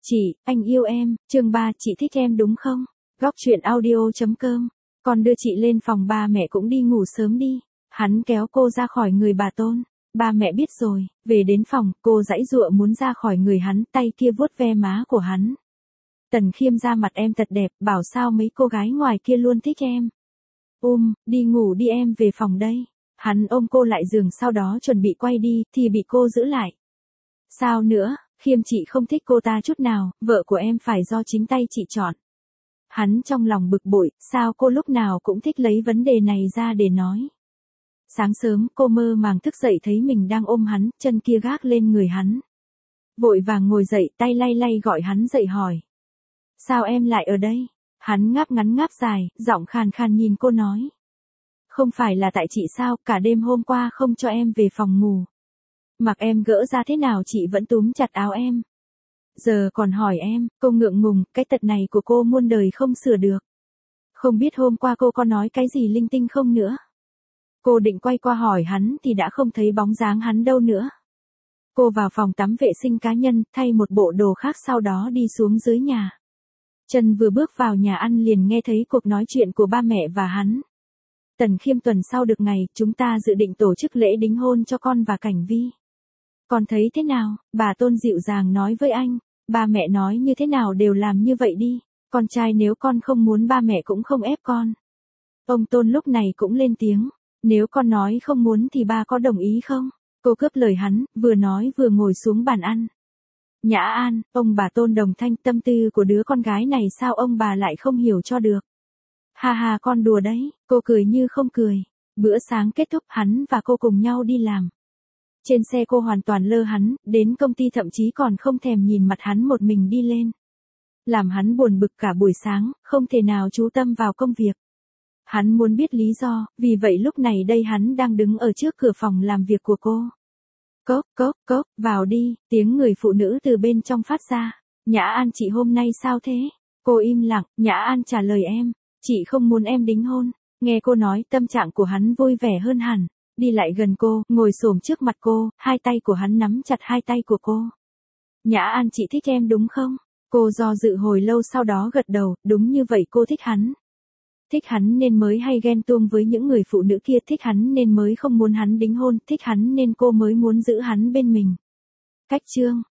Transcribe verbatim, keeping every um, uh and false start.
Chị, anh yêu em, chương ba, chị thích em đúng không? Góc truyện audio chấm com. Con đưa chị lên phòng, ba mẹ cũng đi ngủ sớm đi. Hắn kéo cô ra khỏi người bà Tôn. Ba mẹ biết rồi, về đến phòng, cô giãy giụa muốn ra khỏi người hắn, tay kia vuốt ve má của hắn. Tần Khiêm, da mặt em thật đẹp, bảo sao mấy cô gái ngoài kia luôn thích em. Um, đi ngủ đi, em về phòng đây. Hắn ôm cô lại giường, sau đó chuẩn bị quay đi, thì bị cô giữ lại. Sao nữa, Khiêm, chị không thích cô ta chút nào, vợ của em phải do chính tay chị chọn. Hắn trong lòng bực bội, sao cô lúc nào cũng thích lấy vấn đề này ra để nói. Sáng sớm, cô mơ màng thức dậy thấy mình đang ôm hắn, chân kia gác lên người hắn. Vội vàng ngồi dậy, tay lay lay gọi hắn dậy hỏi. Sao em lại ở đây? Hắn ngáp ngắn ngáp dài, giọng khàn khàn nhìn cô nói. Không phải là tại chị sao, cả đêm hôm qua không cho em về phòng ngủ. Mặc em gỡ ra thế nào chị vẫn túm chặt áo em. Giờ còn hỏi em, cô ngượng ngùng, cái tật này của cô muôn đời không sửa được. Không biết hôm qua cô có nói cái gì linh tinh không nữa. Cô định quay qua hỏi hắn thì đã không thấy bóng dáng hắn đâu nữa. Cô vào phòng tắm vệ sinh cá nhân, thay một bộ đồ khác, sau đó đi xuống dưới nhà. Trần vừa bước vào nhà ăn liền nghe thấy cuộc nói chuyện của ba mẹ và hắn. Tần Khiêm, tuần sau được ngày, chúng ta dự định tổ chức lễ đính hôn cho con và Cảnh Vi. Con thấy thế nào? Bà Tôn dịu dàng nói với anh. Ba mẹ nói như thế nào đều làm như vậy đi. Con trai nếu con không muốn ba mẹ cũng không ép con. Ông Tôn lúc này cũng lên tiếng. Nếu con nói không muốn thì ba có đồng ý không? Cô cướp lời hắn, vừa nói vừa ngồi xuống bàn ăn. Nhã An, ông bà Tôn đồng thanh, tâm tư của đứa con gái này sao ông bà lại không hiểu cho được. Ha ha, con đùa đấy, cô cười như không cười. Bữa sáng kết thúc, hắn và cô cùng nhau đi làm. Trên xe cô hoàn toàn lơ hắn, đến công ty thậm chí còn không thèm nhìn mặt hắn, một mình đi lên. Làm hắn buồn bực cả buổi sáng, không thể nào chú tâm vào công việc. Hắn muốn biết lý do, vì vậy lúc này đây hắn đang đứng ở trước cửa phòng làm việc của cô. Cốc, cốc, cốc, vào đi, tiếng người phụ nữ từ bên trong phát ra. Nhã An, chị hôm nay sao thế? Cô im lặng, Nhã An trả lời em, chị không muốn em đính hôn. Nghe cô nói, tâm trạng của hắn vui vẻ hơn hẳn. Đi lại gần cô, ngồi xổm trước mặt cô, hai tay của hắn nắm chặt hai tay của cô. Nhã An, chị thích em đúng không? Cô do dự hồi lâu sau đó gật đầu, đúng như vậy, cô thích hắn. Thích hắn nên mới hay ghen tuông với những người phụ nữ kia, thích hắn nên mới không muốn hắn đính hôn, thích hắn nên cô mới muốn giữ hắn bên mình. Cách chương